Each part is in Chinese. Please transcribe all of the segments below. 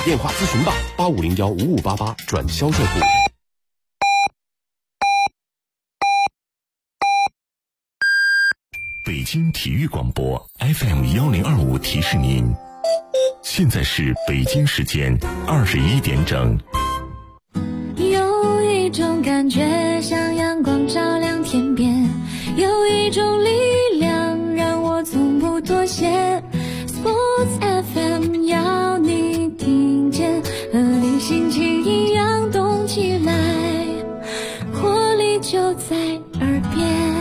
电话咨询吧，85015588转销售部。 北京体育广播 FM1025提示您，现在是北京时间21点整。 有一种感觉像阳光照亮天边，有一种力量让我从不妥协。 Sports FM 要你听见，和你心情一样动起来，活力就在耳边。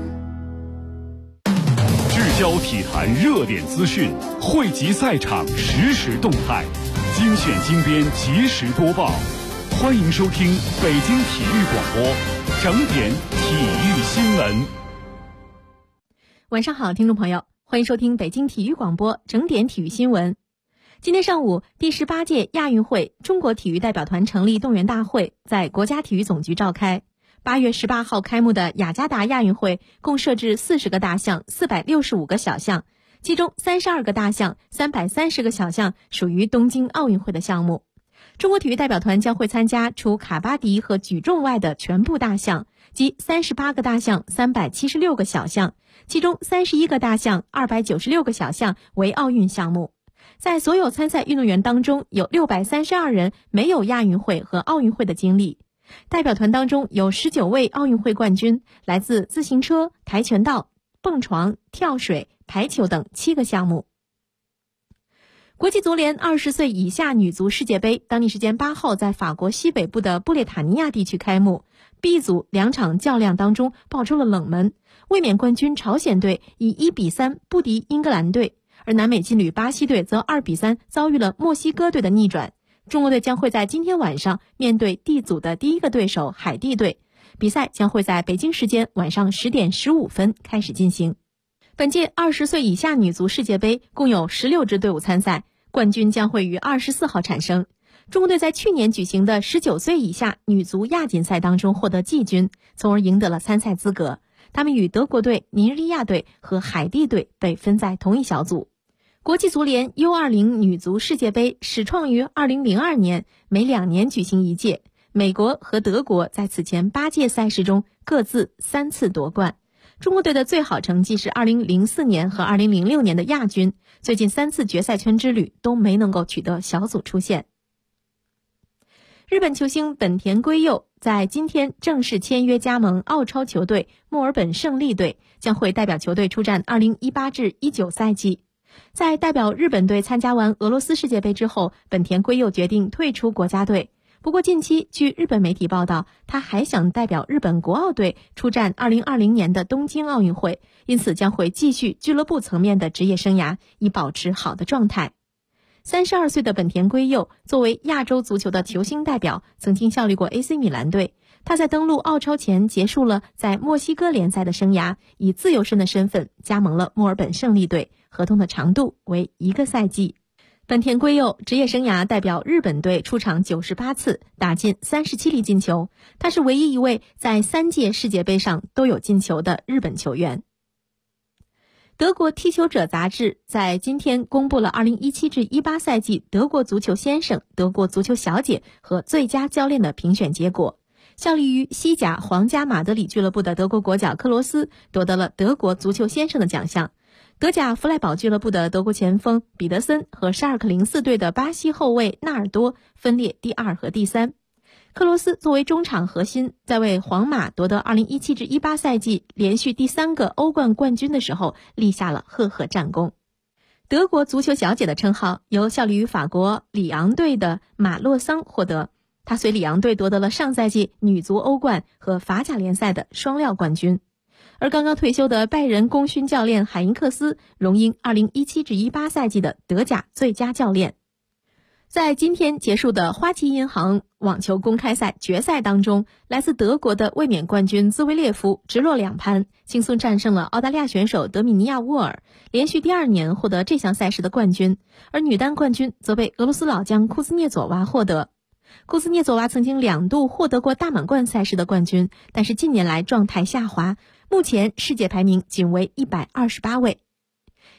聚焦体坛热点资讯，汇集赛场实时动态，精选精编及时播报。欢迎收听北京体育广播整点体育新闻。 晚上好，听众朋友，欢迎收听北京体育广播整点体育新闻。今天上午，第18届亚运会中国体育代表团成立动员大会在国家体育总局召开。8月18号开幕的雅加达亚运会共设置40个大项、465个小项，其中32个大项、330个小项属于东京奥运会的项目。中国体育代表团将会参加除卡巴迪和举重外的全部大项，即38个大项、376个小项，其中31个大项、296个小项为奥运项目。在所有参赛运动员当中，有632人没有亚运会和奥运会的经历。代表团当中有19位奥运会冠军，来自自行车、跆拳道、蹦床、跳水、排球等7个项目。国际足联20岁以下女足世界杯当地时间8号在法国西北部的布列塔尼亚地区开幕。B 组2场较量当中爆出了冷门，卫冕冠军朝鲜队以1-3不敌英格兰队，而南美劲旅巴西队则2-3遭遇了墨西哥队的逆转。中国队将会在今天晚上面对 D 组的第一个对手海地队，比赛将会在北京时间晚上10点15分开始进行。本届20岁以下女足世界杯共有16支队伍参赛，冠军将会于24号产生。中国队在去年举行的19岁以下女足亚锦赛当中获得季军，从而赢得了参赛资格。他们与德国队、尼日利亚队和海地队被分在同一小组。国际足联 U20 女足世界杯始创于2002年，每2年举行一届。美国和德国在此前8届赛事中各自3次夺冠。中国队的最好成绩是2004年和2006年的亚军，最近3次决赛圈之旅都没能够取得小组出线。日本球星本田圭佑在今天正式签约加盟澳超球队墨尔本胜利队，将会代表球队出战2018至19赛季。在代表日本队参加完俄罗斯世界杯之后，本田圭佑决定退出国家队。不过近期据日本媒体报道，他还想代表日本国奥队出战2020年的东京奥运会，因此将会继续俱乐部层面的职业生涯，以保持好的状态。32岁的本田圭佑作为亚洲足球的球星代表，曾经效力过 AC 米兰队。他在登陆澳超前结束了在墨西哥联赛的生涯，以自由身的身份加盟了墨尔本胜利队，合同的长度为1个赛季。本田圭佑职业生涯代表日本队出场98次，打进37粒进球，他是唯一一位在3届世界杯上都有进球的日本球员。德国踢球者杂志在今天公布了2017至18赛季德国足球先生、德国足球小姐和最佳教练的评选结果。效力于西甲皇家马德里俱乐部的德国国脚克罗斯夺得了德国足球先生的奖项。德甲弗赖堡俱乐部的德国前锋彼得森和沙尔克04队的巴西后卫纳尔多分列第2和第3。克罗斯作为中场核心，在为皇马夺得2017至18赛季连续第3个欧冠冠军的时候立下了赫赫战功。德国足球小姐的称号由效力于法国里昂队的马洛桑获得，她随里昂队夺得了上赛季女足欧冠和法甲联赛的双料冠军。而刚刚退休的拜仁功勋教练海因克斯荣膺2017至18赛季的德甲最佳教练。在今天结束的花旗银行网球公开赛决赛当中，来自德国的卫冕冠军兹维列夫直落2盘，轻松战胜了澳大利亚选手德米尼亚沃尔，连续第2年获得这项赛事的冠军。而女单冠军则被俄罗斯老将库兹涅佐娃获得。库兹涅佐娃曾经2度获得过大满贯赛事的冠军，但是近年来状态下滑，目前世界排名仅为128位。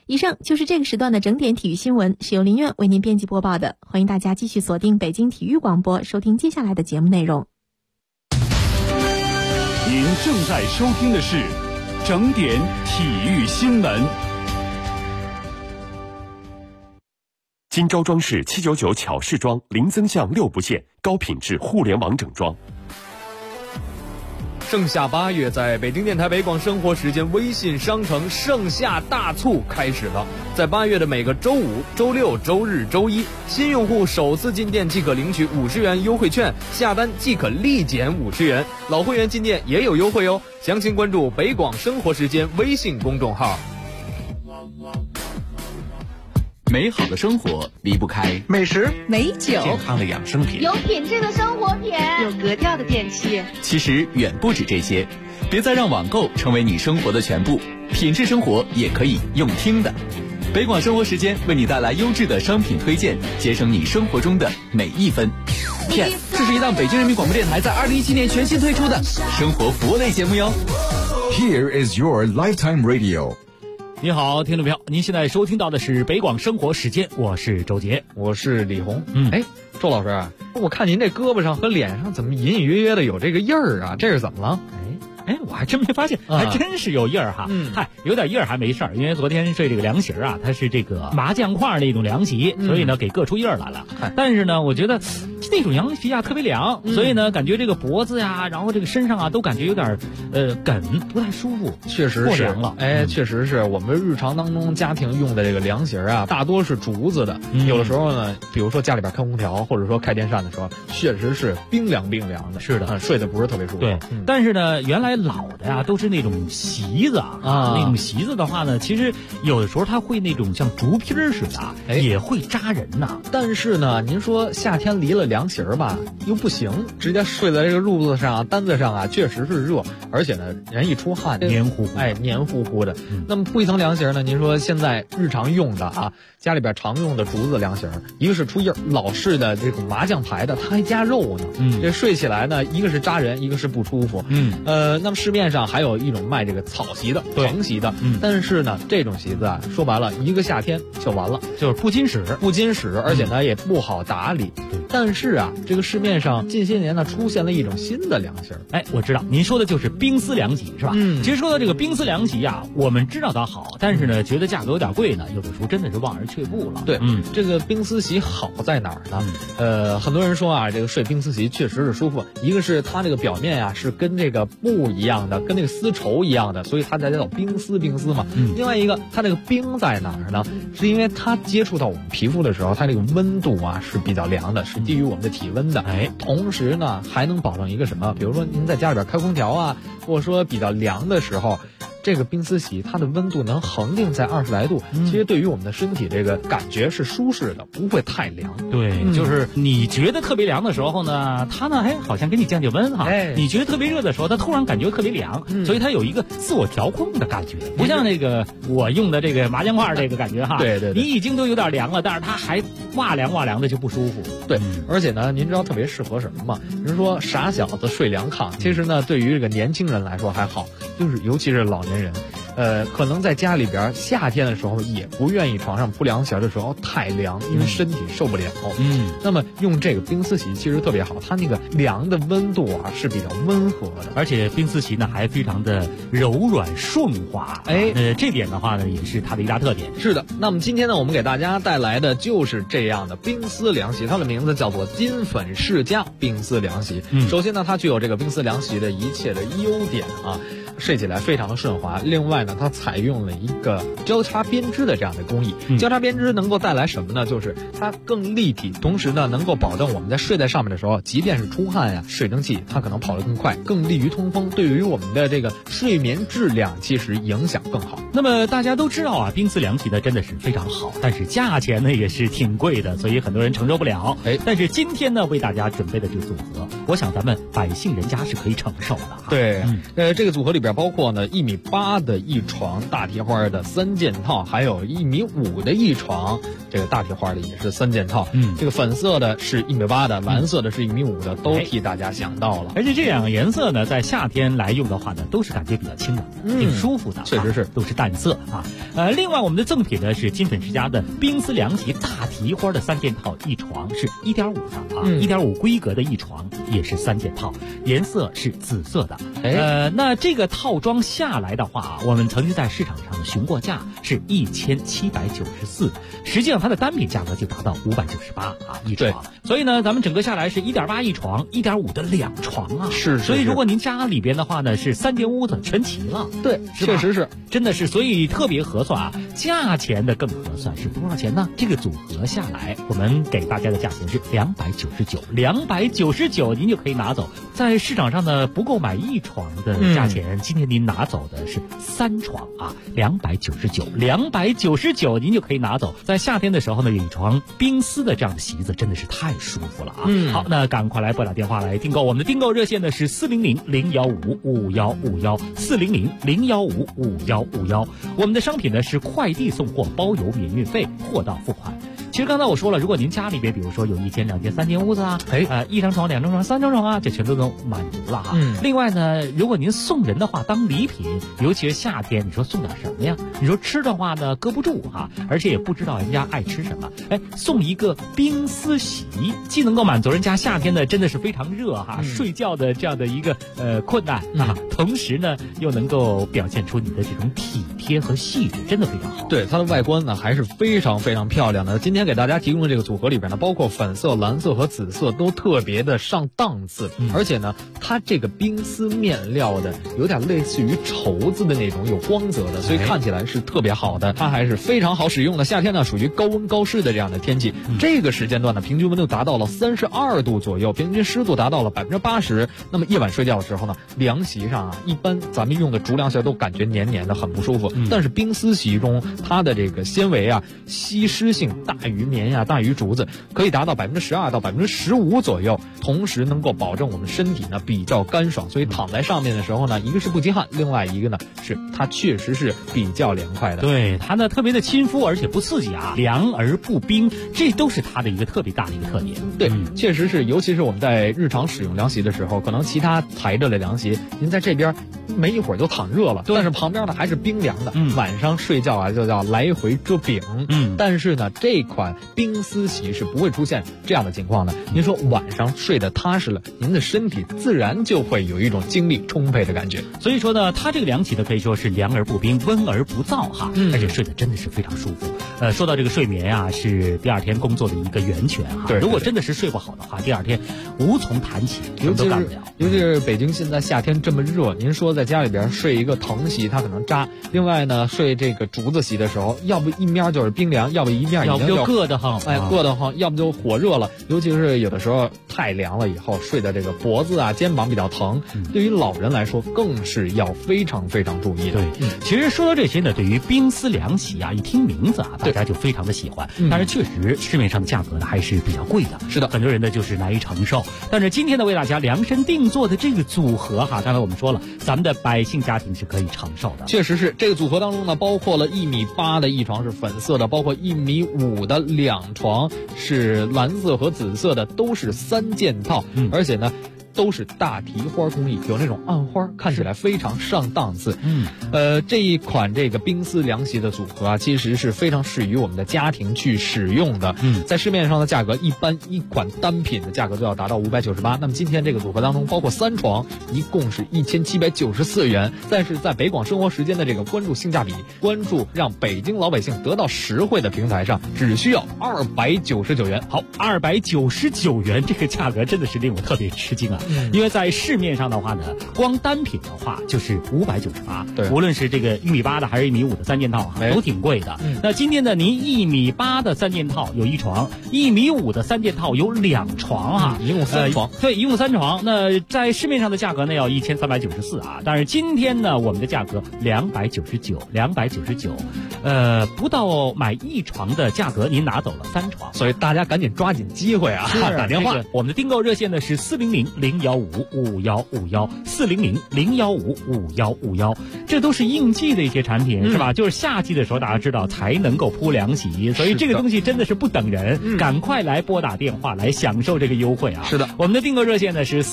以上就是这个时段的整点体育新闻，是由林苑为您编辑播报的。欢迎大家继续锁定北京体育广播，收听接下来的节目内容。 您正在收听的是整点体育新闻。 金招装饰799巧饰装，零增项6不限，高品质互联网整装。 盛夏8月，在北京电台北广生活时间微信商城盛夏大促开始了。在8月的每个周五、周六、周日、周一，新用户首次进店即可领取50元优惠券，下单即可立减50元。老会员进店也有优惠哦。详情关注北广生活时间微信公众号。 美好的生活离不开美食、 美酒、 健康的养生品、 有品质的生活品、 有格调的电器。 其实远不止这些，别再让网购成为你生活的全部，品质生活也可以用听的。北广生活时间为你带来优质的商品推荐，节省你生活中的每一分。这是一档北京人民广播电台在2017年全新推出的生活服务类节目哟。 Here is your lifetime radio。 你好，听众朋友，您现在收听到的是北广生活时间，我是周杰， 我是李红。周老师，我看您这胳膊上和脸上怎么隐隐约约的有这个印儿啊？这是怎么了？ 我还真没发现，还真是有印儿哈。有点印儿还没事儿，因为昨天睡这个凉席啊，它是这个麻将块那种凉席，所以呢给硌出印儿来了。但是呢，我觉得那种凉席啊特别凉，所以呢感觉这个脖子呀，然后这个身上啊都感觉有点梗，不太舒服。 确实是凉了，确实是我们日常当中家庭用的这个凉席啊，大多是竹子的。有的时候呢，比如说家里边开空调或者说开电扇的时候，确实是冰凉的。 是的， 睡得不是特别舒服。 对，但是呢，原来老的呀都是那种席子啊，那种席子的话呢，其实有的时候它会那种像竹皮似的，也会扎人呐。 但是呢，您说夏天离了凉席吧，又不行，直接睡在这个褥子上、单子上啊，确实是热，而且呢，人一出汗黏糊糊的。那么铺一层凉席呢，您说现在日常用的啊，家里边常用的竹子凉席，一个是出印儿，老式的这种麻将牌的，它还加肉呢。这睡起来呢，一个是扎人，一个是不舒服。那么市面上还有一种卖这个草席的、藤席的，但是呢，这种席子啊，说白了，一个夏天就完了， 就是不经使， 而且呢也不好打理。但是啊，这个市面上近些年呢出现了一种新的凉席。 我知道您说的就是冰丝凉席是吧？其实说到这个冰丝凉席啊，我们知道它好，但是呢觉得价格有点贵呢，有的时候真的是望而却步了。 对，这个冰丝席好在哪儿呢？很多人说啊，这个睡冰丝席确实是舒服，一个是它这个表面啊是跟这个布一样的，跟那个丝绸一样的，所以它才叫冰丝嘛。另外一个，它这个冰在哪儿呢？是因为它接触到我们皮肤的时候，它这个温度啊是比较凉的，是低于我们的体温的。同时呢还能保证一个什么？比如说您在家里边开空调啊，或者说比较凉的时候，这个冰丝席它的温度能恒定在20来度，其实对于我们的身体这个感觉是舒适的，不会太凉。 对，就是你觉得特别凉的时候呢，它呢好像给你降温哈。你觉得特别热的时候，它突然感觉特别凉，所以它有一个自我调控的感觉，不像那个我用的这个麻将块这个感觉哈。 对， 你已经都有点凉了，但是它还哇凉的就不舒服。 对，而且呢，您知道特别适合什么吗？人说傻小子睡凉炕，其实呢，对于这个年轻人来说还好，就是尤其是老年人。可能在家里边夏天的时候也不愿意床上铺凉席的时候太凉，因为身体受不了。那么用这个冰丝席其实特别好，它那个凉的温度啊是比较温和的， 而且冰丝席呢还非常的柔软顺滑。这点的话呢也是它的一大特点。 是的，那么今天呢我们给大家带来的就是这样的冰丝凉席，它的名字叫做金粉世家冰丝凉席。首先呢它具有这个冰丝凉席的一切的优点啊。睡起来非常的顺滑，另外呢它采用了一个交叉编织的这样的工艺。交叉编织能够带来什么呢？就是它更立体，同时呢能够保证我们在睡在上面的时候，即便是出汗呀，水蒸气它可能跑得更快，更利于通风，对于我们的这个睡眠质量其实影响更好。 那么大家都知道啊，冰丝凉席呢真的是非常好，但是价钱呢也是挺贵的，所以很多人承受不了。但是今天呢为大家准备的这个组合，我想咱们百姓人家是可以承受的。 对，这个组合里边包括呢1.8米的一床大铁花的3件套，还有1.5米的一床这个大体花的也是3件套，这个粉色的是1.8米的，蓝色的是1.5米的，都替大家想到了。 而且这两个颜色呢，在夏天来用的话呢，都是感觉比较清冷，挺舒服的， 确实是都是淡色啊。另外我们的赠品呢是金粉世家的冰丝凉席大提花的3件套，一床是1.5的啊，1.5规格的一床也是3件套，颜色是紫色的。那这个套装下来的话，我们曾经在市场上询过价是1794，实际上它的单品价格就达到598啊一床。所以呢，咱们整个下来是1.8一床，1.5的2床啊。 是。 所以如果您家里边的话呢，是3间屋子全齐了。 对，确实是， 真的是，所以特别合算啊。价钱的更合算是多少钱呢？这个组合下来，我们给大家的价钱是299，299您就可以拿走。在市场上呢，不够买1床的价钱，今天您拿走的是3床啊，299您就可以拿走。在夏天的时候呢，有一床冰丝的这样的席子，真的是太舒服了啊。好，那赶快来拨打电话来订购，我们的订购热线呢是400-015-5151，400-015-5151。我们的商品呢是快递送货，包邮免运费，货到付款。其实刚才我说了，如果您家里边比如说有1间、2间、3间屋子啊，1张床、2张床、3张床啊，这全都能满足了哈。另外呢，如果您送人的话，当礼品，尤其是夏天，你说送点什么呀？你说吃的话呢，搁不住哈，而且也不知道人家爱吃什么。送一个冰丝席，既能够满足人家夏天呢真的是非常热哈，睡觉的这样的一个困难啊，同时呢又能够表现出你的这种体贴和细致，真的非常好。 对，它的外观呢还是非常非常漂亮的。今天给大家提供的这个组合里边呢，包括粉色、蓝色和紫色都特别的上档次，而且呢，它这个冰丝面料的有点类似于绸子的那种有光泽的，所以看起来是特别好的。它还是非常好使用的。夏天呢属于高温高湿的这样的天气，这个时间段呢平均温度达到了32度左右，平均湿度达到了80%。那么夜晚睡觉的时候呢，凉席上啊，一般咱们用的竹凉席都感觉黏黏的，很不舒服。但是冰丝席中它的这个纤维啊，吸湿性大于棉呀，大于竹子，可以达到12%到15%左右，同时能够保证我们身体呢比较干爽，所以躺在上面的时候呢，一个是不积汗，另外一个呢是它确实是比较凉快的。 对，它呢特别的亲肤，而且不刺激啊，凉而不冰，这都是它的一个特别大的一个特点。 对，确实是，尤其是我们在日常使用凉席的时候，可能其他抬着的凉席，您在这边没一会儿就躺热了，但是旁边呢还是冰凉的，晚上睡觉啊就叫来回遮饼。但是呢，这款冰丝席是不会出现这样的情况的。您说晚上睡得踏实了，您的身体自然就会有一种精力充沛的感觉。 所以说呢，它这个凉席呢可以说是凉而不冰，温而不燥哈，而且睡得真的是非常舒服。说到这个睡眠啊，是第二天工作的一个源泉哈。 对， 如果真的是睡不好的话，第二天无从谈起，什么都干不了。 尤其是北京现在夏天这么热，您说在家里边睡一个藤席，它可能扎；另外呢，睡这个竹子席的时候，要不一面就是冰凉，要不一面要不就硌得慌， 硌得慌，要不就火热了。尤其是有的时候太凉了以后，睡的这个脖子啊、肩膀比较疼，对于老人来说更是要非常非常注意的。 对，其实说到这些呢，对于冰丝凉席啊，一听名字啊，大家就非常的喜欢。但是确实市面上的价格呢还是比较贵的， 是的， 很多人呢就是难以承受。但是今天呢，为大家量身定做的这个组合哈，刚才我们说了，咱们的百姓家庭是可以承受的。 确实是，这个组合当中呢，包括了1.8米的一床是粉色的，包括1.5米的2床是蓝色和紫色的，都是3件套，而且呢都是大提花工艺，有那种暗花，看起来非常上档次。这一款这个冰丝凉席的组合啊，其实是非常适于我们的家庭去使用的。在市面上的价格，一般一款单品的价格就要达到598。那么今天这个组合当中，包括3床，一共是1794元。但是在北广生活时间的这个关注性价比、关注让北京老百姓得到实惠的平台上，只需要299元。 好，299元这个价格真的是令我特别吃惊啊！因为在市面上的话呢，光单品的话就是598， 对， 无论是这个1.8米的还是1.5米的3件套啊，都挺贵的。那今天呢，您1.8米的3件套有1床，1.5米的3件套有2床啊， 一共3床。 对，一共3床。那在市面上的价格呢要1394啊，但是今天呢，我们的价格299，不到买1床的价格，您拿走了3床， 所以大家赶紧抓紧机会啊，打电话。 我们的订购热线呢是400-015-5151。 ，400-015-5151，400-015-5151，这都是应季的一些产品，是吧？就是夏季的时候，大家知道才能够铺凉席，所以这个东西真的是不等人，赶快来拨打电话来享受这个优惠啊！ 是的， 我们的订购热线呢是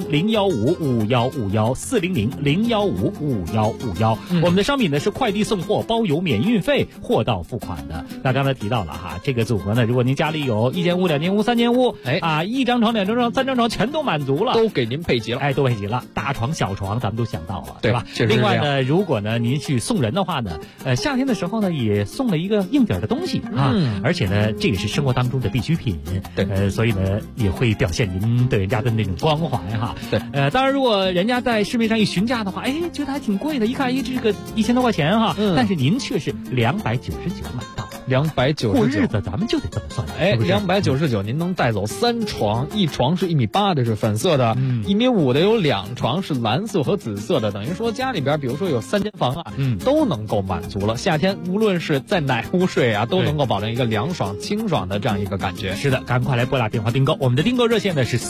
400-015-5151，400-015-5151，我们的商品呢是快递送货，包邮免运费，货到付款的。那刚才提到了哈，这个组合呢，如果您家里有1间屋、2间屋、3间屋，一张床、2张床、3张床全都满足了， 都给您配齐了， 都配齐了，大床、小床咱们都想到了， 对吧？另外呢，如果呢您去送人的话呢，夏天的时候呢也送了一个硬底的东西啊，而且呢这也是生活当中的必需品，对，所以呢也会表现您对人家的那种关怀哈。 对， 当然如果人家在市面上一询价的话，觉得还挺贵的，一看这个1000多块钱哈，但是您却是299买到。 299 过日子咱们就得这么算 ，299您能带走3床，一床是1.8米的，是粉色的，1.5米的有2床是蓝色和紫色的，等于说家里边比如说有3间房啊，都能够满足了。夏天无论是在哪屋睡啊，都能够保证一个凉爽清爽的这样一个感觉。 是的，赶快来拨打电话订购，我们的订购热线呢是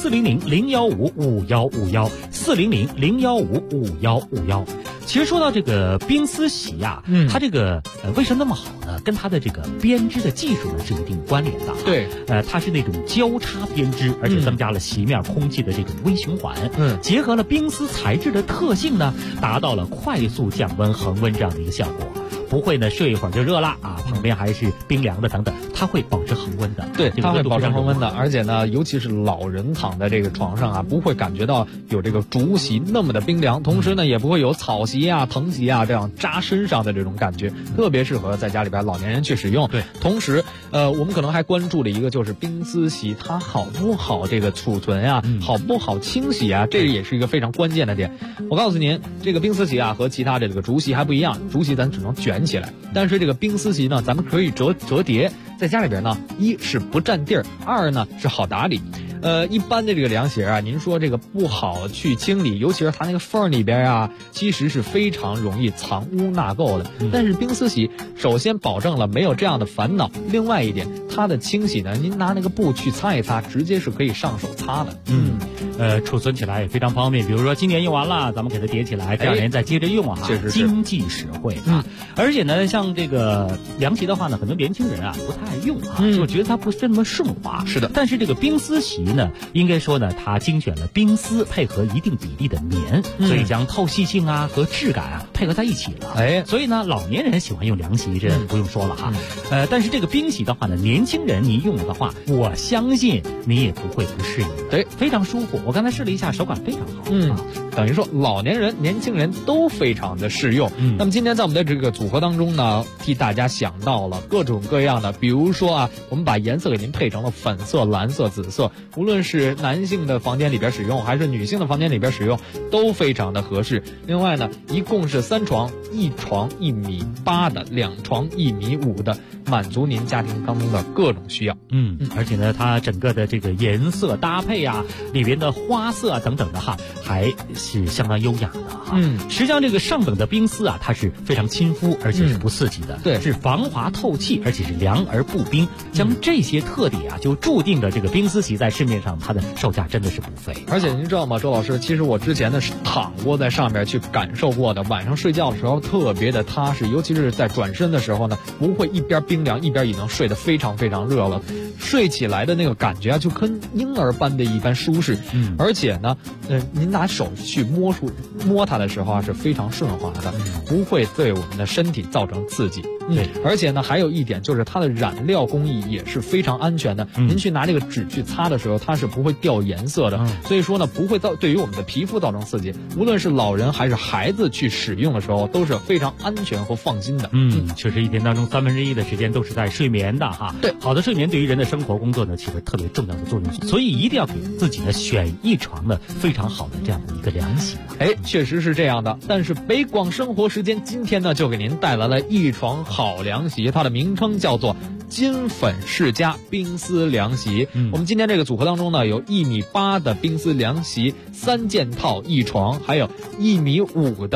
400-015-5151，400-015-5151。其实说到这个冰丝席啊，它这个为什么那么好呢？跟它的这个编织的技术呢是一定关联的。 对， 它是那种交叉编织，而且增加了席面空气的这种微循环，结合了冰丝材质的特性呢，达到了快速降温恒温这样的一个效果。不会呢睡一会儿就热了啊，旁边还是冰凉的等等，它会保持恒温的。 对，它会保持恒温的，而且呢，尤其是老人躺在这个床上啊，不会感觉到有这个竹席那么的冰凉，同时呢，也不会有草席啊、藤席啊这样扎身上的这种感觉，特别适合在家里边老年人去使用。 对， 同时我们可能还关注了一个，就是冰丝席它好不好这个储存啊，好不好清洗啊，这也是一个非常关键的点。我告诉您，这个冰丝席啊和其他的这个竹席还不一样，竹席咱只能卷起来，但是这个冰丝席呢，咱们可以折叠，在家里边呢，一是不占地儿，二呢是好打理。一般的这个凉席啊，您说这个不好去清理，尤其是它那个缝里边啊，其实是非常容易藏污纳垢的。但是冰丝席首先保证了没有这样的烦恼，另外一点，它的清洗呢，您拿那个布去擦一擦，直接是可以上手擦的。 储存起来也非常方便。比如说今年用完了，咱们给它叠起来，第2年再接着用啊， 确实是经济实惠啊。而且呢，像这个凉席的话呢，很多年轻人啊不太爱用啊，就觉得它不是那么顺滑。 是的， 但是这个冰丝席呢，应该说呢，它精选了冰丝配合一定比例的棉，所以将透气性啊和质感啊配合在一起了。所以呢，老年人喜欢用凉席，这不用说了哈。但是这个冰席的话呢，年轻人你用的话，我相信你也不会不适应的。 对， 非常舒服。我刚才试了一下，手感非常好。 等于说老年人、年轻人都非常的适用。那么今天在我们的这个组合当中呢，替大家想到了各种各样的，比如说啊，我们把颜色给您配成了粉色、蓝色、紫色，无论是男性的房间里边使用，还是女性的房间里边使用，都非常的合适。另外呢，一共是3床，一床1.8米的，2床1.5米的，满足您家庭当中的各种需要。 而且呢，它整个的这个颜色搭配啊，里边的花色啊等等的哈，还是相当优雅的哈。实际上这个上等的冰丝啊，它是非常亲肤，而且是不刺激的， 对， 是防滑透气，而且是凉而不冰。将这些特点啊，就注定了这个冰丝席在市面上它的售价真的是不菲。 而且您知道吗，周老师，其实我之前呢是躺过在上面去感受过的，晚上睡觉的时候特别的踏实，尤其是在转身的时候呢，不会一边冰凉一边已经睡得非常非常热了，睡起来的那个感觉啊，就跟婴儿般的一般舒适。而且呢，您拿手去摸它的时候啊，是非常顺滑的，不会对我们的身体造成刺激。而且呢，还有一点就是它的染料工艺也是非常安全的。您去拿这个纸去擦的时候，它是不会掉颜色的。所以说呢，不会对于我们的皮肤造成刺激。无论是老人还是孩子去使用的时候，都是非常安全和放心的。 确实一天当中1/3的时间都是在睡眠的哈。 对， 好的睡眠对于人的生活工作呢，起着特别重要的作用。所以一定要给自己呢选一床呢非常好的这样的一个凉席。 确实是这样的。但是北广生活时间今天呢，就给您带来了一床好凉席，它的名称叫做金粉世家冰丝凉席。我们今天这个组合当中呢，有1.8米的冰丝凉席3件套1床，还有1.5米的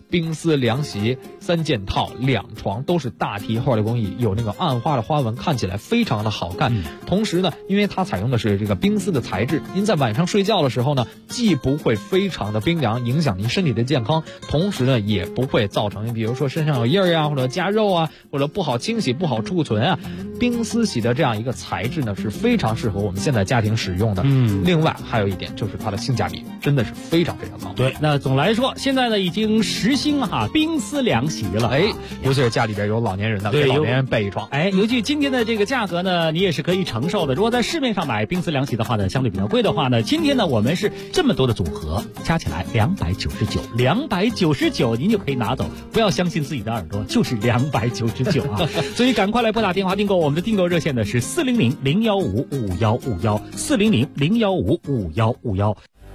冰丝凉席3件套2床，都是大提画的工艺，有那个暗花的花纹，看起来非常的好看。同时呢，因为它采用的是这个冰丝的材质，您在晚上睡觉的时候呢，既不会非常的冰凉，影响您身体的健康，同时呢，也不会造成比如说身上有印儿啊，或者夹肉啊，或者不好清洗、不好储存啊。冰丝洗的这样一个材质呢，是非常适合我们现在家庭使用的。另外还有一点就是它的性价比真的是非常非常高。 对，那总来说，现在呢已经实行冰丝凉席了。 尤其是家里边有老年人的，给老年人备一床。 尤其今天的这个价格呢，你也是可以承受的。如果在市面上买冰丝凉席的话呢，相对比较贵的话呢，今天呢我们是这么多的组合，加起来299，您就可以拿走。不要相信自己的耳朵，就是299啊！所以赶快来拨打电话订购，我们的订购热线呢是400-015-5151，400-015-5151。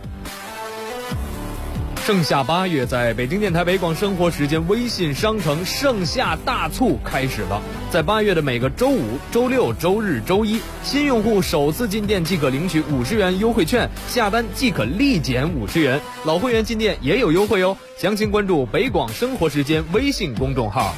盛夏8月，在北京电台北广生活时间微信商城盛夏大促开始了。在8月的每个周5、周6、周日、周一，新用户首次进店即可领取50元优惠券，下单即可立减50元。老会员进店也有优惠哦。详情关注北广生活时间微信公众号。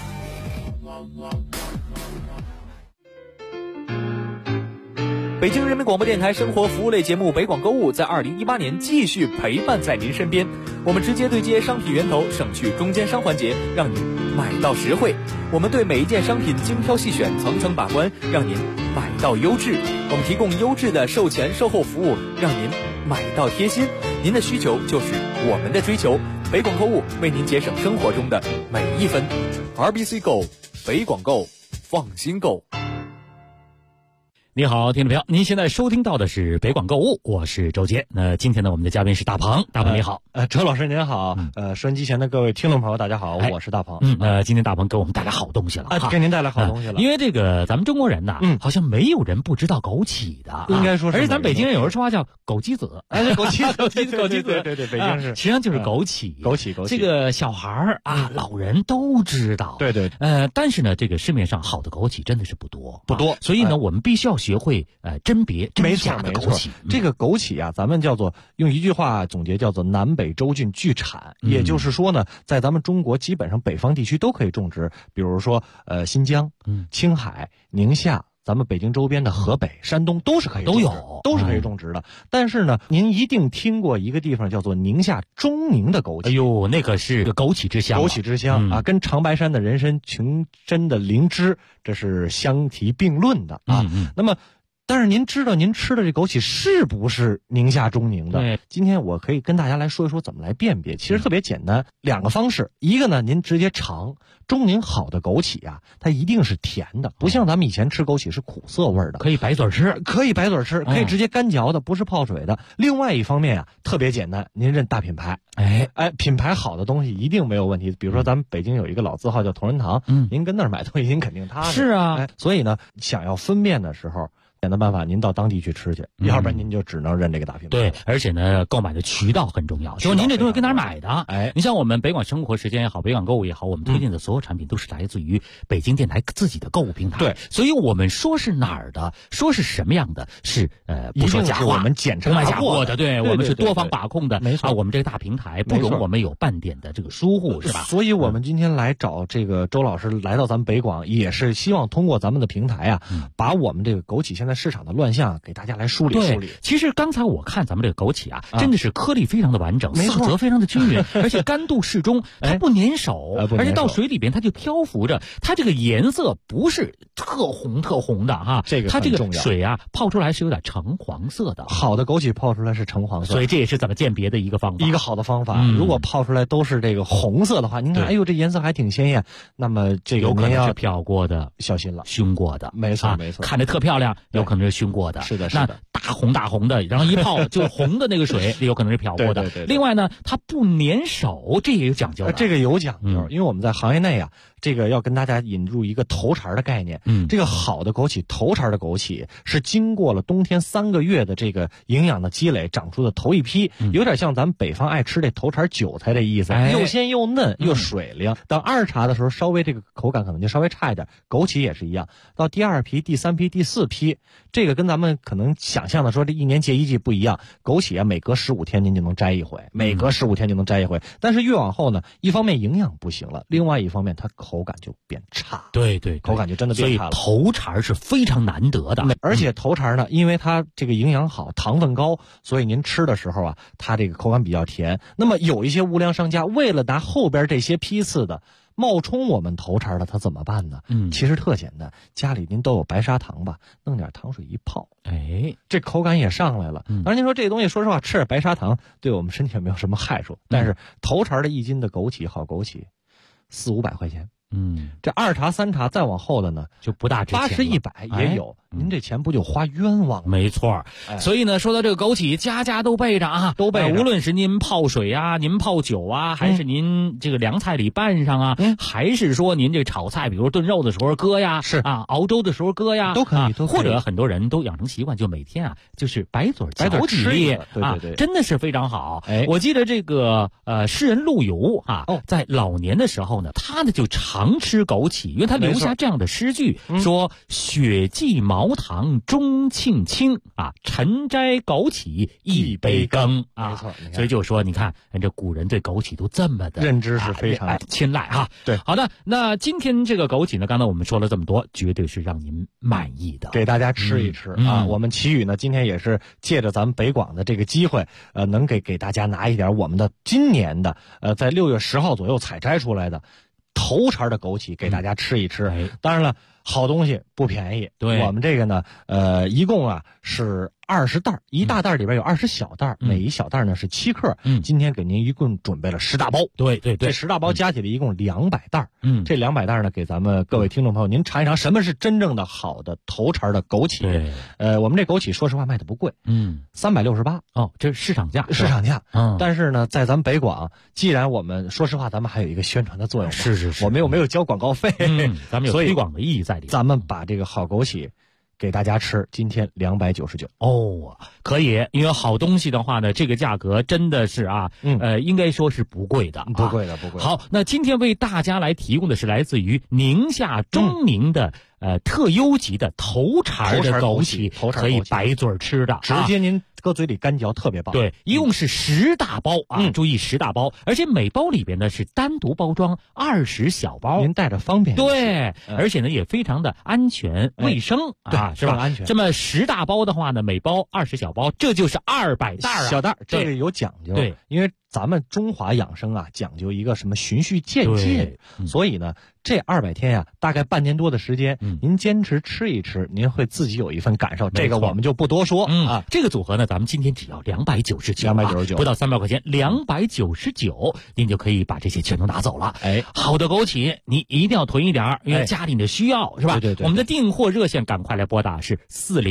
北京人民广播电台生活服务类节目北广购物在2018年继续陪伴在您身边。我们直接对接商品源头，省去中间商环节，让您买到实惠。我们对每一件商品精挑细选，层层把关，让您买到优质。我们提供优质的售前售后服务，让您买到贴心。您的需求就是我们的追求。北广购物为您节省生活中的每一分。RBC Go， 北广购，放心购。 你好，听众朋友，您现在收听到的是北广购物，我是周杰。那今天呢，我们的嘉宾是大鹏。大鹏你好。 周老师您好。收音机前的各位听众朋友大家好，我是大鹏。 今天大鹏给我们带来好东西了给您带来好东西了。 因为这个咱们中国人呐，好像没有人不知道枸杞的， 应该说是。 而且咱北京人有人说话叫枸杞子， 枸杞子，对，北京是。 实际上就是枸杞， 枸杞。 这个小孩老人都知道。 对。 但是呢，这个市面上好的枸杞真的是不多，所以呢，我们必须要学会甄别真假的枸杞。 这个枸杞啊，咱们叫做用一句话总结，叫做南北洲郡俱产。也就是说呢，在咱们中国基本上北方地区都可以种植，比如说新疆、青海、宁夏，咱们北京周边的河北、山东都是可以种植，都是可以种植的。但是呢，您一定听过一个地方叫做宁夏中宁的枸杞。 哎呦，那可是枸杞之乡， 枸杞之乡啊，跟长白山的人参、琼珍的灵芝，这是相提并论的啊。那么但是您知道您吃的这枸杞是不是宁夏中宁的？ 对， 今天我可以跟大家来说一说怎么来辨别。其实特别简单，2个方式。一个呢，您直接尝中宁好的枸杞啊，它一定是甜的，不像咱们以前吃枸杞是苦涩味的， 可以白嘴吃， 可以直接干嚼的，不是泡水的。另外一方面啊，特别简单，您认大品牌，品牌好的东西一定没有问题。比如说咱们北京有一个老字号叫同仁堂，您跟那儿买东西您肯定踏实。 是啊， 所以呢，想要分辨的时候，简单办法，您到当地去吃去，要不然您就只能认这个大品牌。 对，而且呢，购买的渠道很重要，就是您这东西跟哪儿买的。你像我们北广生活时间也好，北广购物也好，我们推荐的所有产品都是来自于北京电台自己的购物平台。 对， 所以我们说是哪儿的，说是什么样的，是不说假话， 我们检查过的，对，我们是多方把控的。 没错， 我们这个大平台不容我们有半点的这个疏忽，是吧？ 所以我们今天来找这个周老师来到咱们北广，也是希望通过咱们的平台啊，把我们这个枸杞现在市场的乱象给大家来梳理。 其实刚才我看咱们这个枸杞啊，真的是颗粒非常的完整，色泽非常的均匀，而且干度适中，它不粘手，而且到水里边它就漂浮着，它这个颜色不是特红的哈，它这个水啊泡出来是有点橙黄色的。 好的枸杞泡出来是橙黄色， 所以这也是怎么鉴别的一个方法， 一个好的方法。如果泡出来都是这个红色的话，您看，哎呦，这颜色还挺鲜艳，那么这个有可能是漂过的， 小心了， 熏过的， 没错， 看着特漂亮，有可能是熏过的。 是的， 那大红的，然后一泡就红的那个水，有可能是漂过的。 对。 另外呢，它不粘手，这也有讲究的。 这个有讲究，因为我们在行业内啊， 这个要跟大家引入一个头茬的概念。这个好的枸杞，头茬的枸杞是经过了冬天3个月的这个营养的积累长出的头一批，有点像咱们北方爱吃这头茬韭菜的意思，又鲜又嫩又水灵。到2茬的时候，稍微这个口感可能就稍微差一点。枸杞也是一样，到第2批、第3批、第4批，这个跟咱们可能想象的说这一年结一季不一样。枸杞啊，每隔15天您就能摘一回，每隔15天就能摘一回。但是越往后呢，一方面营养不行了，另外一方面它口感就变差。 对， 口感就真的变差了。 所以头茬是非常难得的， 而且头茬呢，因为它这个营养好，糖分高，所以您吃的时候啊，它这个口感比较甜。那么有一些无良商家为了拿后边这些批次的冒充我们头茬的，他怎么办呢？其实特简单，家里您都有白砂糖吧，弄点糖水一泡，这口感也上来了。当然您说这东西，说实话，吃点白砂糖对我们身体也没有什么害处，但是头茬的1斤的枸杞，好枸杞，400-500块钱。这2茬3茬再往后的呢， 就不大值钱了 ，80-100也有。您这钱不就花冤枉了？ 没错。所以呢，说到这个枸杞，家家都备着啊， 都备着。 无论是您泡水啊，您泡酒啊，还是您这个凉菜里拌上啊，还是说您这炒菜，比如炖肉的时候搁呀， 是啊，熬粥的时候搁呀， 都可以。 或者很多人都养成习惯，就每天啊，就是白嘴嚼几粒， 对， 真的是非常好。我记得这个诗人陆游啊，在老年的时候呢，他呢就常吃枸杞，因为他留下这样的诗句，说雪霁茅堂钟磬清啊，晨摘枸杞一杯羹啊。 没错， 所以就说你看这古人对枸杞都这么的认知是非常青睐啊。 对， 好的，那今天这个枸杞呢，刚才我们说了这么多，绝对是让您满意的， 给大家吃一吃啊。我们奇宇呢，今天也是借着咱们北广的这个机会，能给大家拿一点我们的今年的在6月10号左右采摘出来的头茬的枸杞给大家吃一吃。当然了，好东西不便宜。 对， 我们这个呢，一共啊是20袋，一大袋里边有20小袋，每一小袋呢是7克。今天给您一共准备了10大包。 对， 这10大包加起来一共200袋。这200袋呢，给咱们各位听众朋友，您尝一尝什么是真正的好的头茬的枸杞。 对， 我们这枸杞说实话卖的不贵，368。 这是市场价。 但是呢，在咱们北广，既然我们说实话，咱们还有一个宣传的作用。 是， 我们又没有交广告费， 咱们有推广的意义在里面。 咱们把这个好枸杞给大家吃，今天299。 可以，因为好东西的话呢，这个价格真的是啊，应该说是不贵的， 不贵的。 好，那今天为大家来提供的是来自于宁夏钟宁的特优级的头茬的枸杞，可以白嘴吃的， 直接您搁嘴里干嚼，特别棒。 对，一共是10大包啊，注意10大包，而且每包里边呢是单独包装20小包， 您带着方便。 对，而且呢也非常的安全卫生啊，是吧？ 安全。 这么10大包的话呢，每包20小包，这就是200袋小袋，这个有讲究。 对， 因为咱们中华养生啊，讲究一个什么循序渐进，所以呢，这200天呀，大概半年多的时间，您坚持吃一吃，您会自己有一份感受。这个我们就不多说啊。 这个组合呢，咱们今天只要299，不到300块钱，299，您就可以把这些全都拿走了。好的枸杞，你一定要囤一点，因为家里的需要是吧？ 对。 我们的订货热线赶快来拨打是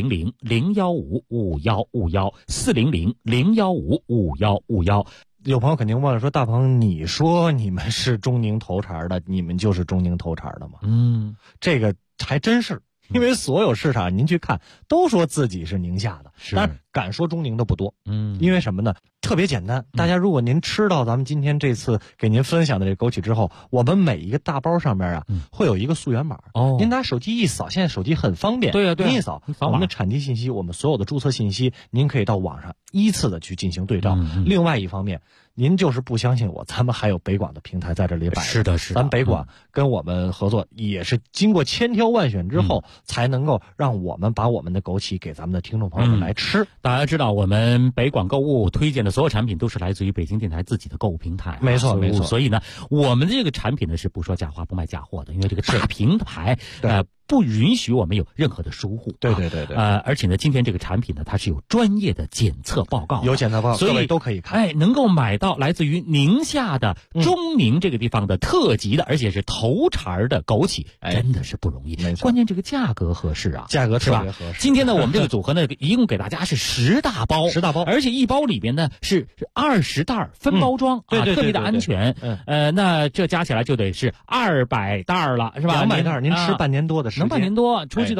400-015-5151，400-015-5151。 有朋友肯定问了，说大鹏，你说你们是钟宁头茬的，你们就是钟宁头茬的吗？这个还真是，因为所有市场您去看，都说自己是宁夏的，但是敢说钟宁的不多。因为什么呢？特别简单，大家如果您吃到咱们今天这次给您分享的这枸杞之后，我们每一个大包上面啊，会有一个溯源码。您拿手机一扫，现在手机很方便。 对， 您一扫我们的产地信息，我们所有的注册信息，您可以到网上依次的去进行对照。另外一方面，您就是不相信我，咱们还有北广的平台在这里摆。 是的， 咱北广跟我们合作，也是经过千挑万选之后，才能够让我们把我们的枸杞给咱们的听众朋友们来吃。 大家知道，我们北广购物推荐的所有产品都是来自于北京电台自己的购物平台。 没错。 所以呢，我们这个产品呢是不说假话不卖假货的，因为这个大平台不允许我们有任何的疏忽。 对。 而且呢，今天这个产品呢，它是有专业的检测报告， 有检测报告， 所以各位都可以看。 能够买到来自于宁夏的中宁这个地方的特级的，而且是头茬的枸杞，真的是不容易。 没错， 关键这个价格合适啊， 价格特别合适。 今天呢，我们这个组合呢，一共给大家是10大包 ，10大包， 而且一包里边呢是20袋分包装， 对， 特别的安全。那这加起来就得是200袋了，是吧 ？200袋，您吃半年多的时间， 能半年多出去的。